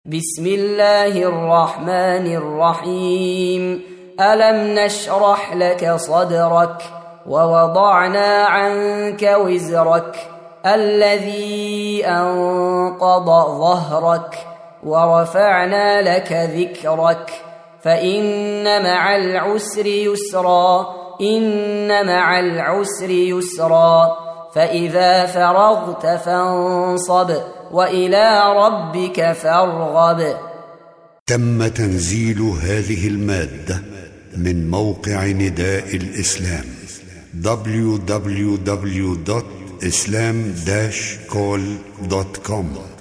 بسم الله الرحمن الرحيم. ألم نشرح لك صدرك ووضعنا عنك وزرك الذي أنقض ظهرك ورفعنا لك ذكرك فإن مع العسر يسرا إن مع العسر يسرا فإذا فرغت فانصب وإلى ربك فارغب. تم تنزيل هذه المادة من موقع نداء الإسلام www.islam-call.com